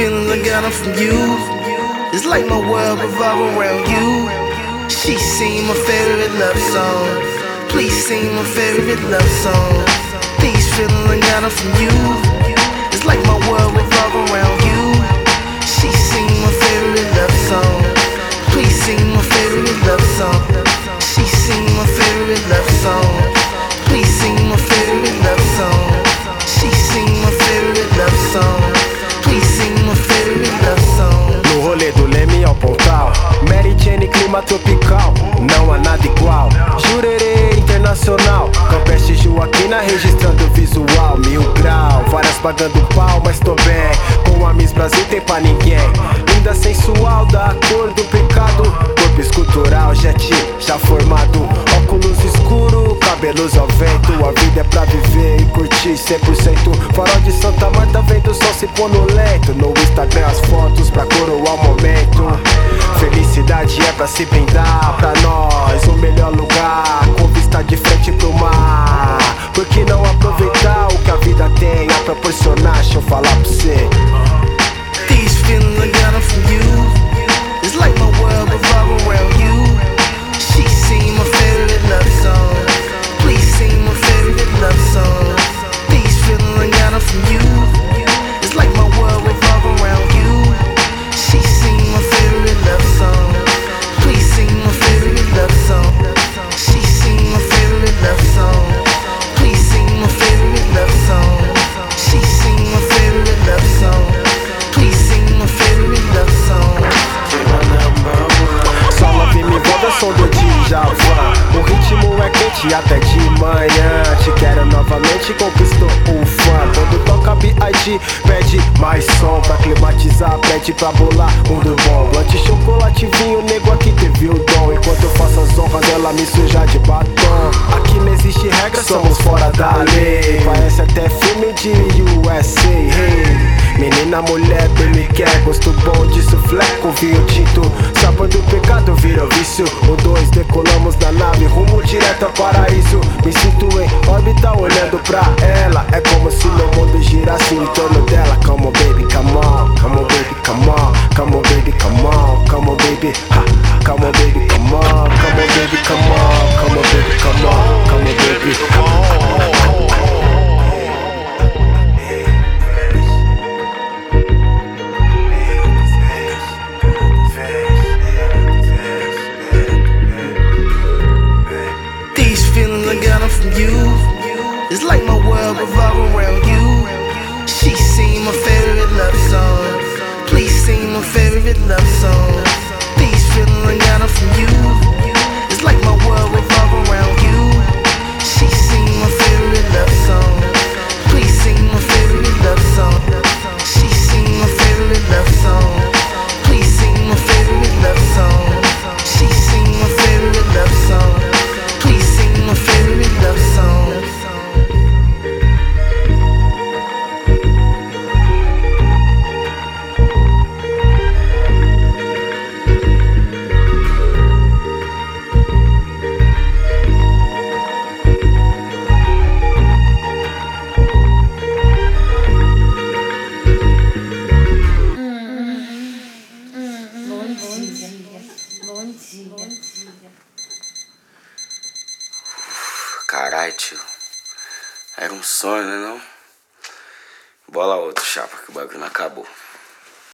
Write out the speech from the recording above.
feelings I got them from you. It's like my world revolve around you. She sing my favorite love song. Please sing my favorite love song. These feelings I got them from you. It's like my world revolve around you. She sing my favorite love song. Please sing my favorite love song. She sing my favorite love song. Please sing my favorite love song. She sing my favorite love song. Please sing my favorite love song. No rolê do Leme ao Pontal, Mary Jane, clima tropical, não há nada igual. Jurerê internacional, Campestre Joaquina registrando visual. 1000 grau, várias pagando pau, mas tô bem. Com a Miss Brasil tem pra ninguém. Linda sensual, da cor do pecado. Corpo escultural, jet já formado. Óculos escuro, cabelos ao vento. A vida é pra viver e curtir 100%. Farol de Santa Marta, vendo o sol se pôr no leito. No Instagram as fotos pra coroar o momento. Felicidade é pra se brindar. Pra nós o melhor lugar, com vista de frente pro mar. Por que não aproveitar o que a vida tem a proporcionar? Deixa eu falar pra você. These feelings I got them from you. It's like my world revolve around you. She sing my favorite love song. Please sing my favorite love song. These feelings I got them from you. It's like my world revolve around you. She sing my favorite love song. Please sing my favorite love song. She sing my favorite love song. Please sing my favorite love song. She sing my favorite love song. Please sing my favorite love song. Só love me envolve, som do Djavan. O ritmo é quente até de manhã. Te quero novamente, conquistou o fã. Quando toca B.I.G, pede mais som. Pra climatizar, pede pra bolar do bom. Blunt, chocolate, vinho, nego aqui teve o dom. Enquanto eu faço as honras, ela me suja de batom. Aqui não existe regra, somos fora da lei. Parece até filme de USA, hey. Menina, mulher, bem me quer. Gosto bom de suflé com vinho tinto. Sabor do pecado vira vício. O 2, decolamos na nave, rumo direto ao paraíso. Me sinto em órbita olhando pra ela. É como se meu mundo girasse em torno dela. Come on baby, come on. Come on baby, come on. Come on baby, come on. Come on baby, ha. Come on baby, come on. Come on baby, come on. Come on baby, come on. Come on baby, come on. These feelings I got them from you. It's like my world revolve around you. She sing my favorite love song. Please sing my favorite love song. These feelings I got them from you. It's like my world revolve around you. She sing my favorite love song. Please sing my favorite love song. She sing my favorite love song. Please sing my favorite love song. She sing my favorite love song. Please sing my favorite love song. Caralho, tio. Era um sonho, né não? Bola outro, chapa, que o bagulho não acabou.